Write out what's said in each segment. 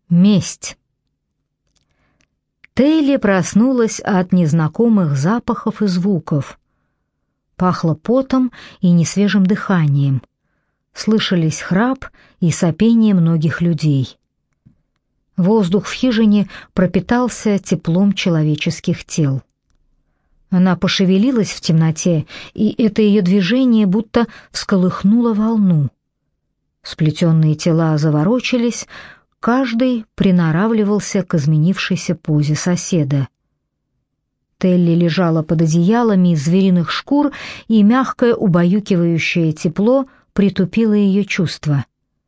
Месть. Тейли проснулась от незнакомых запахов и звуков. Пахло потом и несвежим дыханием. Слышались храп и сопение многих людей. Воздух в хижине пропитался теплом человеческих тел. Она пошевелилась в темноте, и это ее движение будто всколыхнуло волну. Сплетенные тела заворочились, каждый приноравливался к изменившейся позе соседа. Телли лежала под одеялами из звериных шкур, и мягкое убаюкивающее тепло притупило ее чувства.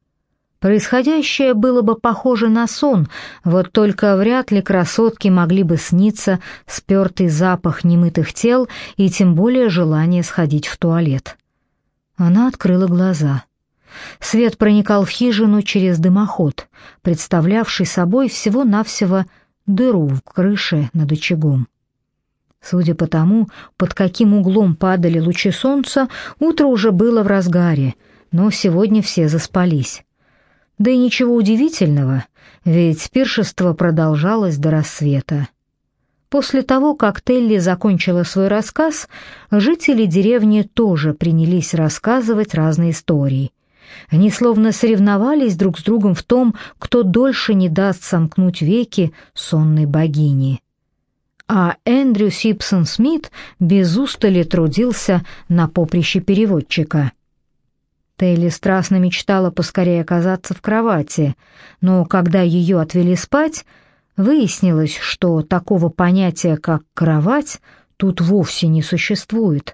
Происходящее было бы похоже на сон, вот только вряд ли красотке могли бы сниться спертый запах немытых тел и тем более желание сходить в туалет. Она открыла глаза. Свет проникал в хижину через дымоход, представлявший собой всего-навсего дыру в крыше над очагом. Судя по тому, под каким углом падали лучи солнца, утро уже было в разгаре, но сегодня все заспались. Да и ничего удивительного, ведь пиршество продолжалось до рассвета. После того, как Телли закончила свой рассказ, жители деревни тоже принялись рассказывать разные истории. Они словно соревновались друг с другом в том, кто дольше не даст сомкнуть веки сонной богини. А Эндрю Симпсон Смит без устали трудился на поприще переводчика. Телли страстно мечтала поскорее оказаться в кровати, но когда ее отвели спать, выяснилось, что такого понятия, как кровать, тут вовсе не существует.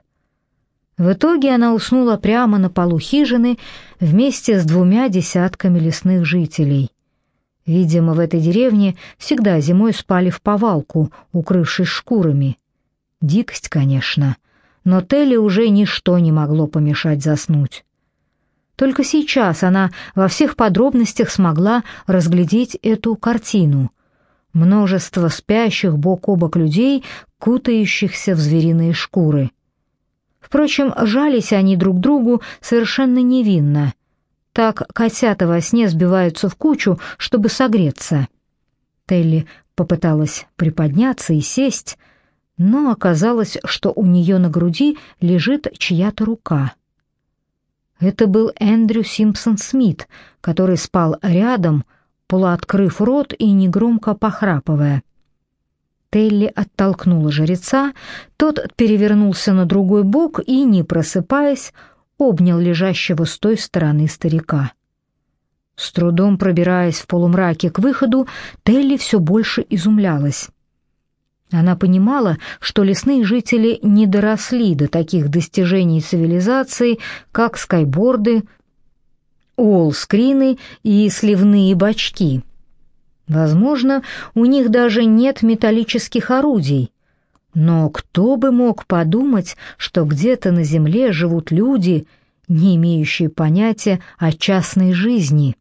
В итоге она уснула прямо на полу хижины вместе с 2 десятками лесных жителей. Видимо, в этой деревне всегда зимой спали вповалку, укрывшись шкурами. Дикость, конечно, но Телли уже ничто не могло помешать заснуть. Только сейчас она во всех подробностях смогла разглядеть эту картину. Множество спящих бок о бок людей, кутающихся в звериные шкуры. Впрочем, жались они друг другу совершенно невинно. Так котята во сне сбиваются в кучу, чтобы согреться. Телли попыталась приподняться и сесть, но оказалось, что у нее на груди лежит чья-то рука. Это был Эндрю Симпсон Смит, который спал рядом, полуоткрыв рот и негромко похрапывая. Телли оттолкнула жреца, тот перевернулся на другой бок и, не просыпаясь, обнял лежащего с той стороны старика. С трудом пробираясь в полумраке к выходу, Телли все больше изумлялась. Она понимала, что лесные жители не доросли до таких достижений цивилизации, как скайборды, уолл-скрины и сливные бачки. Возможно, у них даже нет металлических орудий. Но кто бы мог подумать, что где-то на земле живут люди, не имеющие понятия о частной жизни.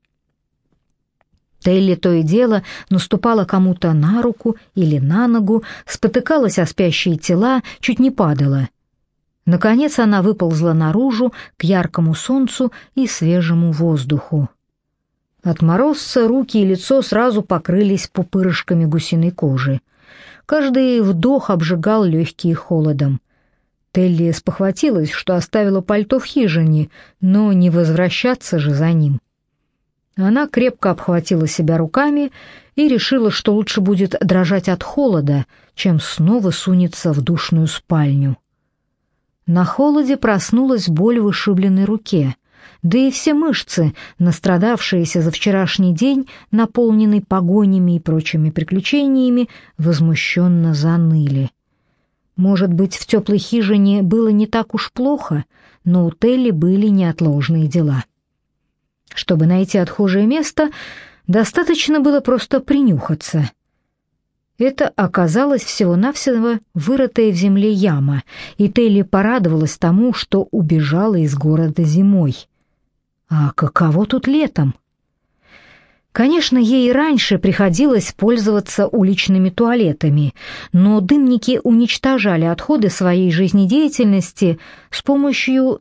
Телли то и дело наступала кому-то на руку или на ногу, спотыкалась о спящие тела, чуть не падала. Наконец она выползла наружу к яркому солнцу и свежему воздуху. От морозца руки и лицо сразу покрылись пупырышками гусиной кожи. Каждый вдох обжигал легкие холодом. Телли спохватилась, что оставила пальто в хижине, но не возвращаться же за ним. Она крепко обхватила себя руками и решила, что лучше будет дрожать от холода, чем снова сунется в душную спальню. На холоде проснулась боль в ушибленной руке, да и все мышцы, настрадавшиеся за вчерашний день, наполненный погонями и прочими приключениями, возмущенно заныли. Может быть, в теплой хижине было не так уж плохо, но у Телли были неотложные дела. Чтобы найти отхожее место, достаточно было просто принюхаться. Это оказалось всего-навсего вырытая в земле яма, и Телли порадовалась тому, что убежала из города зимой. А каково тут летом? Конечно, ей и раньше приходилось пользоваться уличными туалетами, но дымники уничтожали отходы своей жизнедеятельности с помощью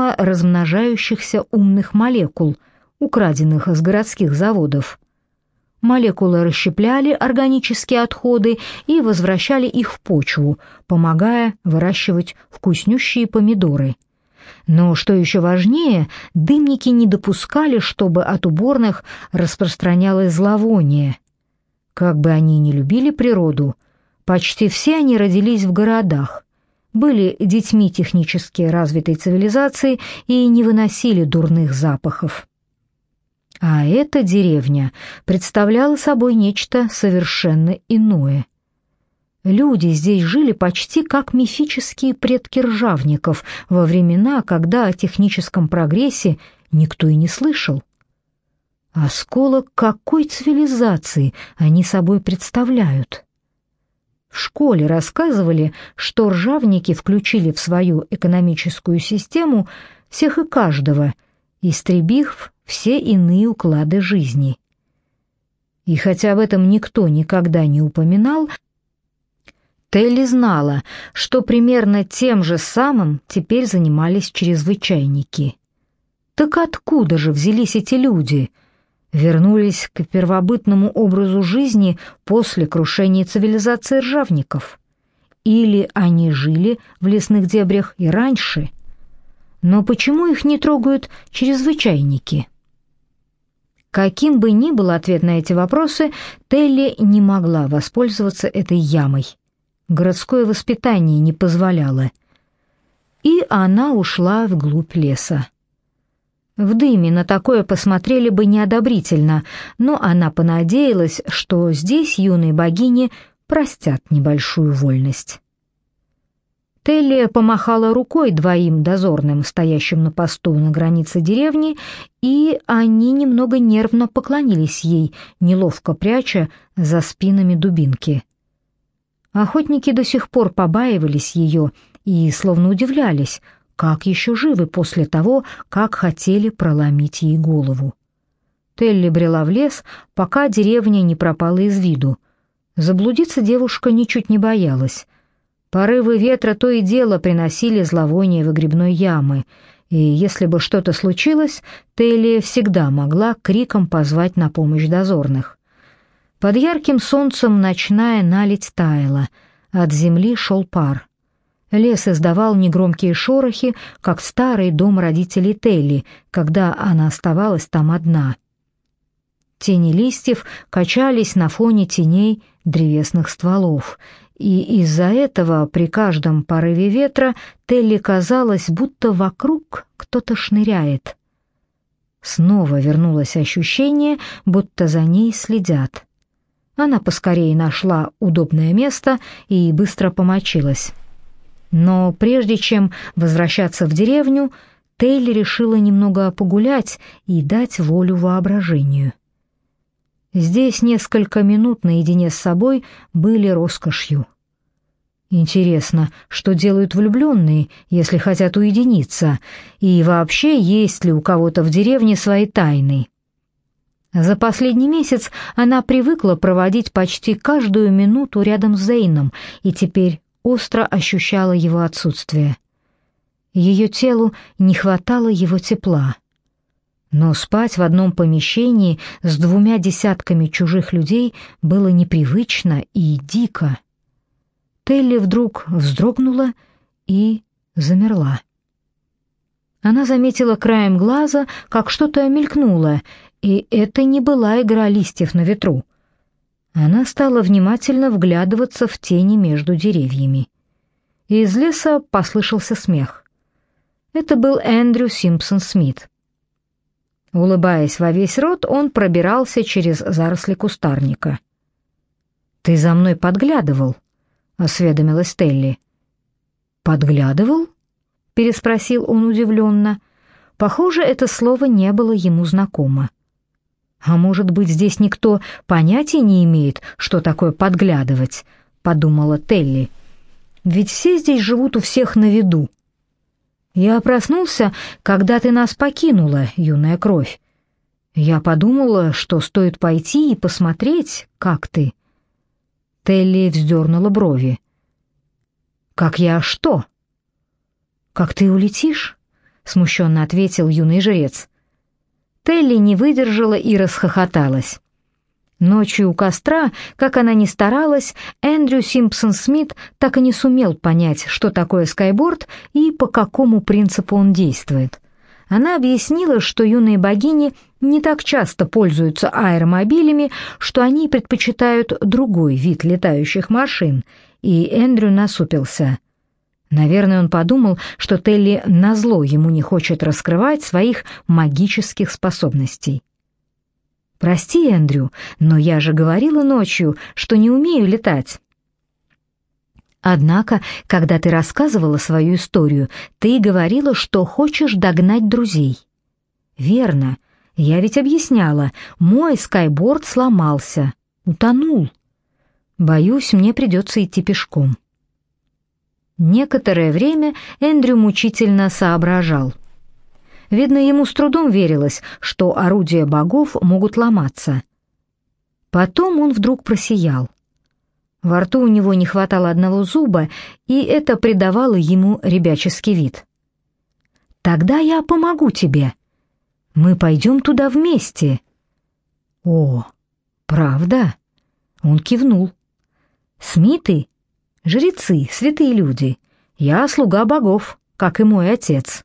саморазмножающихся умных молекул, украденных с городских заводов. Молекулы расщепляли органические отходы и возвращали их в почву, помогая выращивать вкуснющие помидоры. Но, что еще важнее, дымники не допускали, чтобы от уборных распространялось зловоние. Как бы они ни любили природу, почти все они родились в городах, были детьми технически развитой цивилизации и не выносили дурных запахов. А эта деревня представляла собой нечто совершенно иное. Люди здесь жили почти как мифические предки ржавников во времена, когда о техническом прогрессе никто и не слышал. Осколок какой цивилизации они собой представляют? В школе рассказывали, что ржавники включили в свою экономическую систему всех и каждого, истребив все иные уклады жизни. И хотя об этом никто никогда не упоминал, Телли знала, что примерно тем же самым теперь занимались чрезвычайники. Так откуда же взялись эти люди? Вернулись к первобытному образу жизни после крушения цивилизации ржавников? Или они жили в лесных дебрях и раньше? Но почему их не трогают чрезвычайники? Каким бы ни был ответ на эти вопросы, Телли не могла воспользоваться этой ямой. Городское воспитание не позволяло. И она ушла вглубь леса. В дыме на такое посмотрели бы неодобрительно, но она понадеялась, что здесь юные богини простят небольшую вольность. Телли помахала рукой двоим дозорным, стоящим на посту на границе деревни, и они немного нервно поклонились ей, неловко пряча за спинами дубинки. Охотники до сих пор побаивались ее и словно удивлялись, как еще живы после того, как хотели проломить ей голову. Телли брела в лес, пока деревня не пропала из виду. Заблудиться девушка ничуть не боялась. Порывы ветра то и дело приносили зловоние выгребной ямы, и если бы что-то случилось, Телли всегда могла криком позвать на помощь дозорных. Под ярким солнцем ночная наледь таяла, от земли шел пар. Лес издавал негромкие шорохи, как старый дом родителей Телли, когда она оставалась там одна. Тени листьев качались на фоне теней древесных стволов, и из-за этого при каждом порыве ветра Телли казалось, будто вокруг кто-то шныряет. Снова вернулось ощущение, будто за ней следят. Она поскорее нашла удобное место и быстро помочилась. Но прежде чем возвращаться в деревню, Телли решила немного погулять и дать волю воображению. Здесь несколько минут наедине с собой были роскошью. Интересно, что делают влюбленные, если хотят уединиться, и вообще есть ли у кого-то в деревне свои тайны? За последний месяц она привыкла проводить почти каждую минуту рядом с Зейном и теперь остро ощущала его отсутствие. Ее телу не хватало его тепла. Но спать в одном помещении с 2 десятками чужих людей было непривычно и дико. Телли вдруг вздрогнула и замерла. Она заметила краем глаза, как что-то мелькнуло, и это не была игра листьев на ветру. Она стала внимательно вглядываться в тени между деревьями. Из леса послышался смех. Это был Эндрю Симпсон Смит. Улыбаясь во весь рот, он пробирался через заросли кустарника. «Ты за мной подглядывал?» — осведомилась Телли. «Подглядывал?» — переспросил он удивленно. Похоже, это слово не было ему знакомо. «А может быть, здесь никто понятия не имеет, что такое подглядывать?» — подумала Телли. «Ведь все здесь живут у всех на виду». «Я проснулся, когда ты нас покинула, юная кровь. Я подумала, что стоит пойти и посмотреть, как ты». Телли вздернула брови. «Как я что?» «Как ты улетишь?» — смущенно ответил юный жрец. Телли не выдержала и расхохоталась. Ночью у костра, как она ни старалась, Эндрю Симпсон-Смит так и не сумел понять, что такое скайборд и по какому принципу он действует. Она объяснила, что юные богини не так часто пользуются аэромобилями, что они предпочитают другой вид летающих машин, и Эндрю насупился. Наверное, он подумал, что Телли назло ему не хочет раскрывать своих магических способностей. «Прости, Эндрю, но я же говорила ночью, что не умею летать». «Однако, когда ты рассказывала свою историю, ты говорила, что хочешь догнать друзей». «Верно. Я ведь объясняла, мой скайборд сломался, утонул. Боюсь, мне придется идти пешком». Некоторое время Эндрю мучительно соображал. Видно, ему с трудом верилось, что орудия богов могут ломаться. Потом он вдруг просиял. Во рту у него не хватало одного зуба, и это придавало ему ребяческий вид. «Тогда я помогу тебе. Мы пойдем туда вместе». «О, правда?» Он кивнул. «Смиты? Жрецы, святые люди. Я слуга богов, как и мой отец».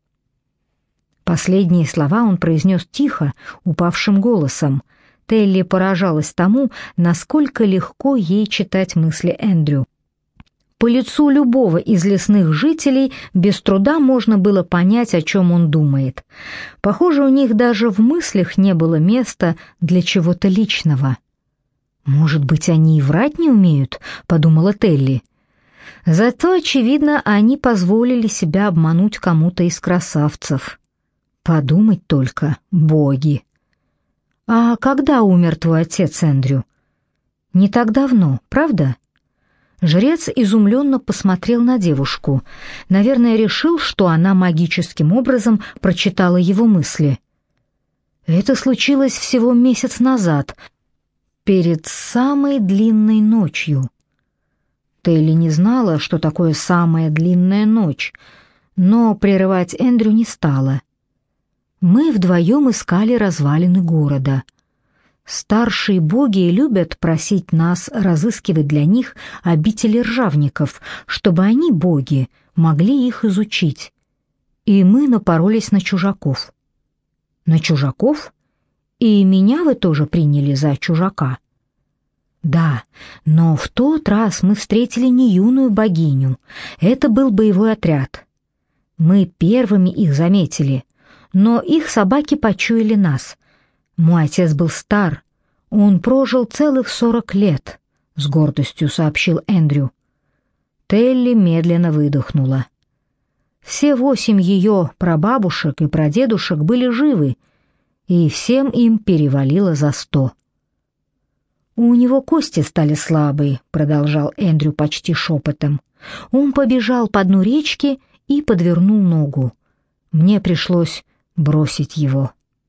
Последние слова он произнес тихо, упавшим голосом. Телли поражалась тому, насколько легко ей читать мысли Эндрю. По лицу любого из лесных жителей без труда можно было понять, о чем он думает. Похоже, у них даже в мыслях не было места для чего-то личного. «Может быть, они и врать не умеют?» — подумала Телли. Зато, очевидно, они позволили себя обмануть кому-то из красавцев. Подумать только, боги. «А когда умер твой отец, Эндрю?» «Не так давно, правда?» Жрец изумленно посмотрел на девушку. Наверное, решил, что она магическим образом прочитала его мысли. «Это случилось всего месяц назад, перед самой длинной ночью». Телли не знала, что такое самая длинная ночь, но прерывать Эндрю не стала. Мы вдвоем искали развалины города. Старшие боги любят просить нас разыскивать для них обители ржавников, чтобы они, боги, могли их изучить. И мы напоролись на чужаков. На чужаков? И меня вы тоже приняли за чужака? Да, но в тот раз мы встретили не юную богиню. Это был боевой отряд. Мы первыми их заметили, но их собаки почуяли нас. Мой отец был стар, он прожил целых 40 лет, с гордостью сообщил Эндрю. Телли медленно выдохнула. Все 8 ее прабабушек и прадедушек были живы, и всем им перевалило за 100. «У него кости стали слабые», — продолжал Эндрю почти шепотом. «Он побежал по дну речки и подвернул ногу. Мне пришлось бросить его».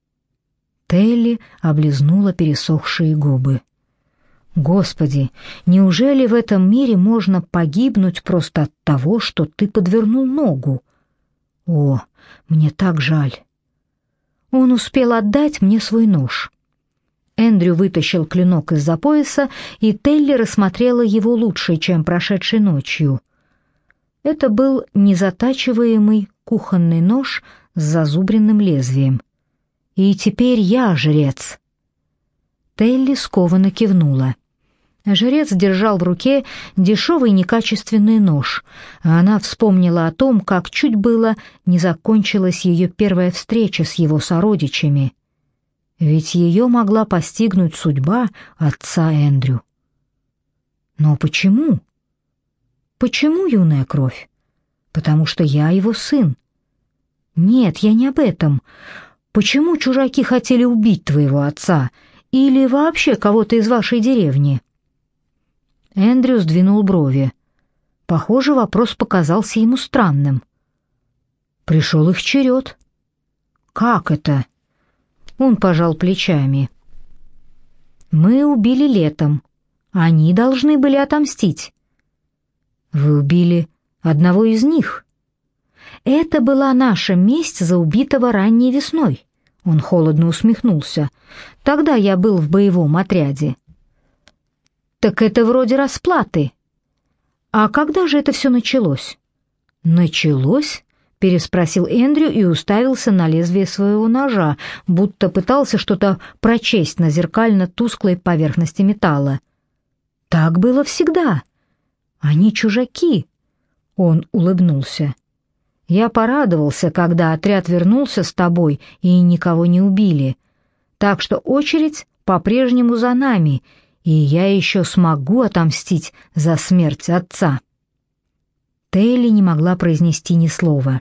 Телли облизнула пересохшие губы. «Господи, неужели в этом мире можно погибнуть просто от того, что ты подвернул ногу? О, мне так жаль». Он успел отдать мне свой нож. Эндрю вытащил клинок из-за пояса, и Телли рассмотрела его лучше, чем прошедшей ночью. Это был незатачиваемый кухонный нож с зазубренным лезвием. «И теперь я жрец». Телли скованно кивнула. Жрец держал в руке дешевый некачественный нож, а она вспомнила о том, как чуть было не закончилась ее первая встреча с его сородичами. Ведь ее могла постигнуть судьба отца Эндрю. Но почему? Почему, юная кровь? Потому что я его сын. Нет, я не об этом. Почему чужаки хотели убить твоего отца или вообще кого-то из вашей деревни?» Эндрю сдвинул брови. Похоже, вопрос показался ему странным. Пришел их черед. «Как это?» Он пожал плечами. «Мы убили летом. Они должны были отомстить». «Вы убили одного из них?» «Это была наша месть за убитого ранней весной». Он холодно усмехнулся. «Тогда я был в боевом отряде. Так это вроде расплаты. А когда же это все началось? Началось? Переспросил Эндрю и уставился на лезвие своего ножа, будто пытался что-то прочесть на зеркально-тусклой поверхности металла. Так было всегда. Они чужаки. Он улыбнулся. Я порадовался, когда отряд вернулся с тобой и никого не убили. Так что очередь по-прежнему за нами, и я еще смогу отомстить за смерть отца. Телли не могла произнести ни слова.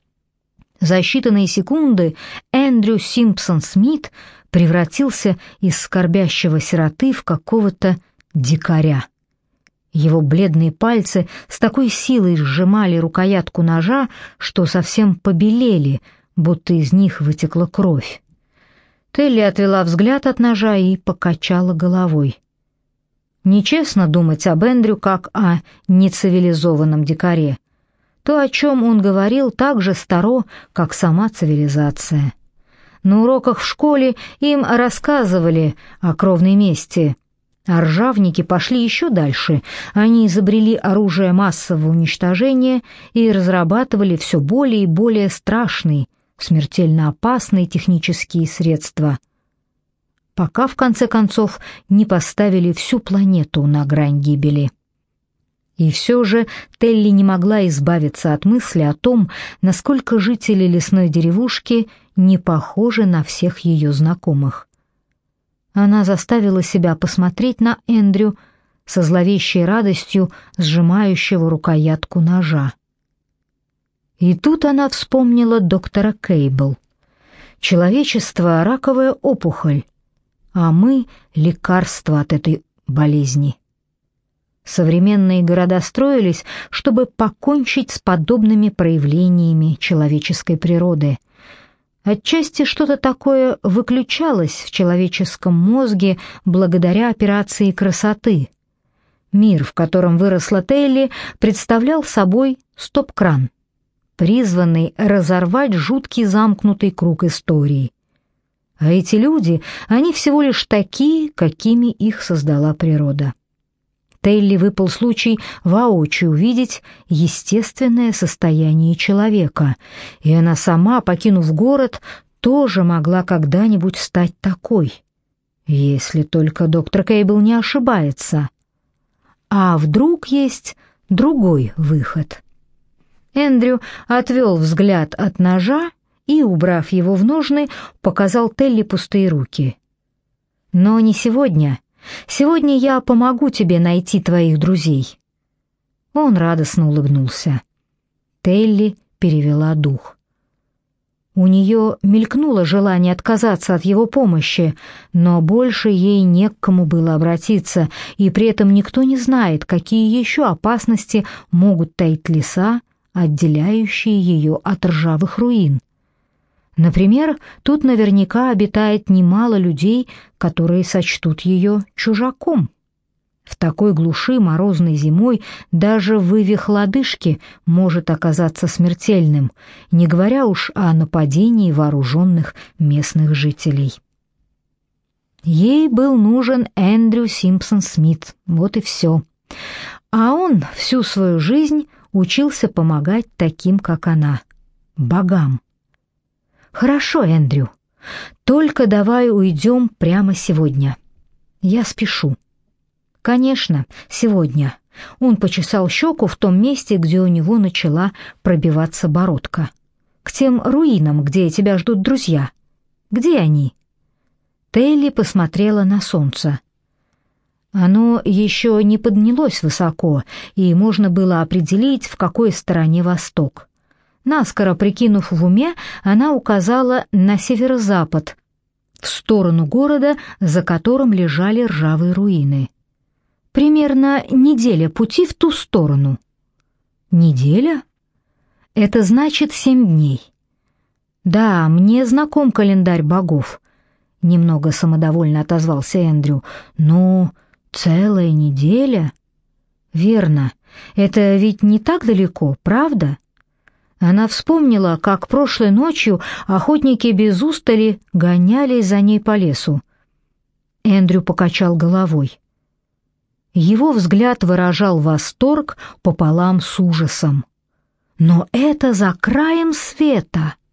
За считанные секунды Эндрю Симпсон Смит превратился из скорбящего сироты в какого-то дикаря. Его бледные пальцы с такой силой сжимали рукоятку ножа, что совсем побелели, будто из них вытекла кровь. Телли отвела взгляд от ножа и покачала головой. Нечестно думать об Эндрю как о нецивилизованном дикаре. То, о чем он говорил, так же старо, как сама цивилизация. На уроках в школе им рассказывали о кровной мести, а ржавники пошли еще дальше. Они изобрели оружие массового уничтожения и разрабатывали все более и более страшные, смертельно опасные технические средства, пока в конце концов не поставили всю планету на грань гибели. И все же Телли не могла избавиться от мысли о том, насколько жители лесной деревушки не похожи на всех ее знакомых. Она заставила себя посмотреть на Эндрю со зловещей радостью, сжимающего рукоятку ножа. И тут она вспомнила доктора Кейбл. Человечество — раковая опухоль, а мы — лекарство от этой болезни. Современные города строились, чтобы покончить с подобными проявлениями человеческой природы. Отчасти что-то такое выключалось в человеческом мозге благодаря операции красоты. Мир, в котором выросла Телли, представлял собой стоп-кран, призванный разорвать жуткий замкнутый круг истории. А эти люди, они всего лишь такие, какими их создала природа. Телли выпал случай воочию увидеть естественное состояние человека, и она сама, покинув город, тоже могла когда-нибудь стать такой, если только доктор Кейбл не ошибается. А вдруг есть другой выход? Эндрю отвел взгляд от ножа и, убрав его в ножны, показал Телли пустые руки. «Но не сегодня. Сегодня я помогу тебе найти твоих друзей». Он радостно улыбнулся. Телли перевела дух. У нее мелькнуло желание отказаться от его помощи, но больше ей не к кому было обратиться, и при этом никто не знает, какие еще опасности могут таить леса, отделяющие ее от ржавых руин. Например, тут наверняка обитает немало людей, которые сочтут ее чужаком. В такой глуши морозной зимой даже вывих лодыжки может оказаться смертельным, не говоря уж о нападении вооруженных местных жителей. Ей был нужен Эндрю Симпсон Смит, вот и все. А он всю свою жизнь учился помогать таким, как она, богам. «Хорошо, Эндрю, только давай уйдем прямо сегодня. Я спешу». «Конечно, сегодня». Он почесал щеку в том месте, где у него начала пробиваться бородка. «К тем руинам, где тебя ждут друзья. Где они?» Телли посмотрела на солнце. Оно еще не поднялось высоко, и можно было определить, в какой стороне восток. Наскоро прикинув в уме, она указала на северо-запад, в сторону города, за которым лежали ржавые руины. Примерно неделя пути в ту сторону. Неделя? Это значит 7 дней. Да, мне знаком календарь богов, немного самодовольно отозвался Эндрю. Но целая неделя? Верно. Это ведь не так далеко, правда? Она вспомнила, как прошлой ночью охотники без устали гонялись за ней по лесу. Эндрю покачал головой. Его взгляд выражал восторг пополам с ужасом. «Но это за краем света!»